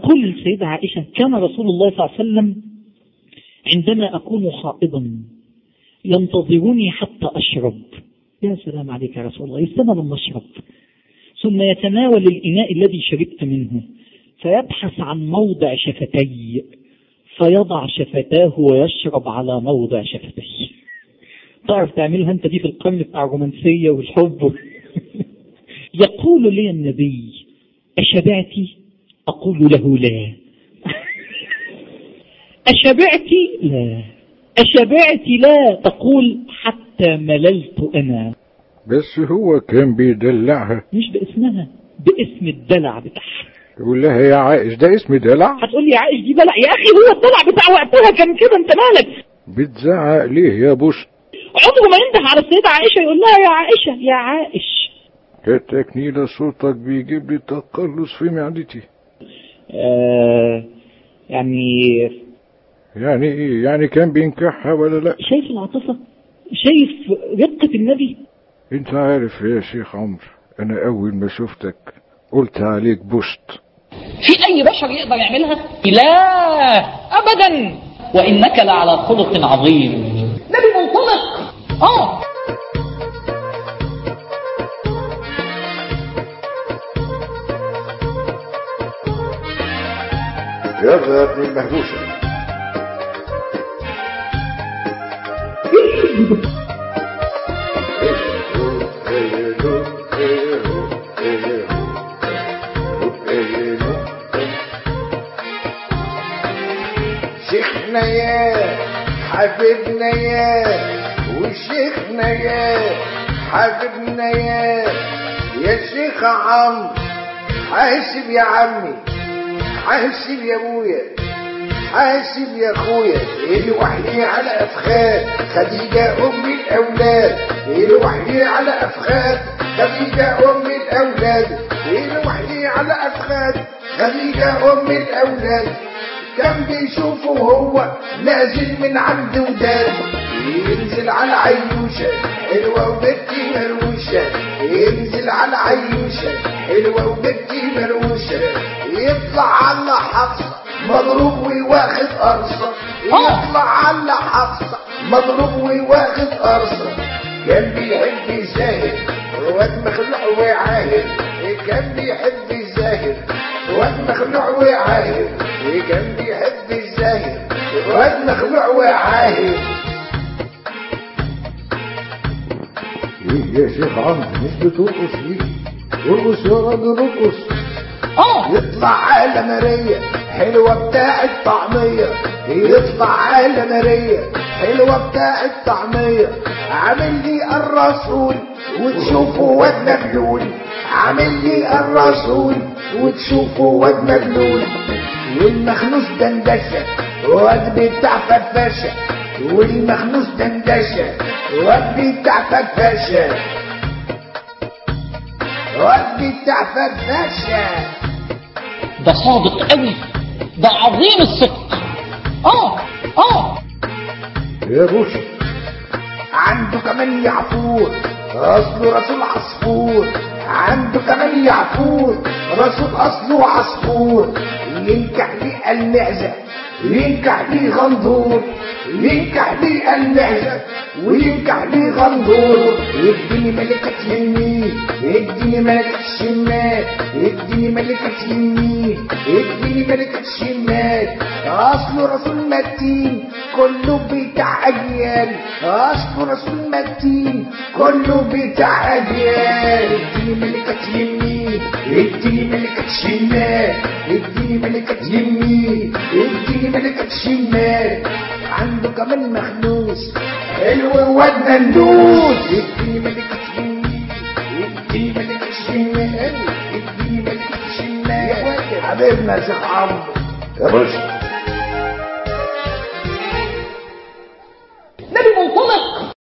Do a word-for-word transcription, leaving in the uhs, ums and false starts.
تقول السيدة عائشة: كان رسول الله صلى الله عليه وسلم عندما أكون حائضا ينتظرني حتى أشرب. يا سلام عليك يا رسول الله، يستنى لما أشرب، ثم يتناول الإناء الذي شربت منه فيبحث عن موضع شفتي فيضع شفتاه ويشرب على موضع شفتيه. تعرف تعملها أنت دي في القرن بتاع الرومانسية والحب. يقول لي النبي: أشبعتي؟ أقول له: لا. أشبعتي؟ لا. أشبعتي؟ لا. تقول: حتى مللت أنا. بس هو كان بيدلعها، مش باسمها، باسم الدلع بتاعها. يقول لها: يا عائش ده اسم دلع؟ هتقول لي يا عائش دي دلع؟ يا أخي هو الدلع بتاع وقتها كان كده، أنت مالك؟ بتزعق ليه يا بوش؟ عمره ما ينده على السيدة عائشة يقول لها يا عائشة يا عائش. التكنيلة صوتك بيجيب لي تقلص في معدتي. آه يعني يعني ايه؟ يعني كان بينكحها ولا لا؟ شايف العاطفة؟ شايف رقة النبي؟ انت عارف يا شيخ عمرو، انا اول ما شفتك قلت عليك بوشت. في اي بشر يقدر يعملها؟ لا ابدا. وانك لعلى خلق عظيم. نبي منطلق. اه يا ابن المهبوشة. شيخنا يا حبيبنا يا وشيخنا يا حبيبنا يا يا شيخ عمرو، حاسب يا عمي، حاسب يا ابويا، حاسب يا اخويا، الوحي على افخاذ خديجة ام الاولاد، الوحي على افخاذ خديجة ام الاولاد، الوحي على افخاذ خديجة ام الاولاد. كان بيشوفه هو نازل من عند وداد، ينزل على عيوشة حلوة وبنتي مروشة، ينزل على عيوشة حلوة وبنتي مروشة، يطلع على حفصة مضروب وواخد قرصة، يطلع على حفصة مضروب وواخد قرصة. كان بيحب الزاهد واد مخلوع وعاهر، كان بيحب الزاهد واد مخلوع وعاهر، كان بيحب الزاهد واد مخلوع وعاهر. ايه يا شيخ عمرو مش بترقص ليه؟ ارقص يا راجل ارقص. اه يطلع على ماريا حلوة بتاع الطعمية، يطلع على ماريا حلوة بتاع الطعمية، عامل لي الرسول وتشوفه واد مبلول، عامل لي الرسول وتشوفه واد مبلول. والمخنوس دندشة واد بتاع فرفشة، والمخنوس دندشة واد بتاع فرفشة، واد بتاع فرفشة. ده صادق قوي، ده عظيم الصدق. اه اه يا بوش عنده كمان يعفور اصله رسول عصفور، عنده كمان يعفور رسول اصله عصفور، ينكح لي المعزة وينكح لي غندور، ينكح لي المعزة وينكح لي غندور. يديني ملكة يمين يديني ملكة شمال، يديني ملكة يمين يديني ملكة شمال، اصله رسول متين كله بتاع اجيال، اصله رسول متين كله بتاع اجيال. يديني ملكة يمين يديني ملكة شمال، يديني ملكة يمين يديني ملكة شمال. عنده كمان مخنوس حلو واد مندوس، يديني ملكة يمين يديني ملكة شمال، يديني ملكة شمال. حبيبنا يا شيخ عمرو يا باشا.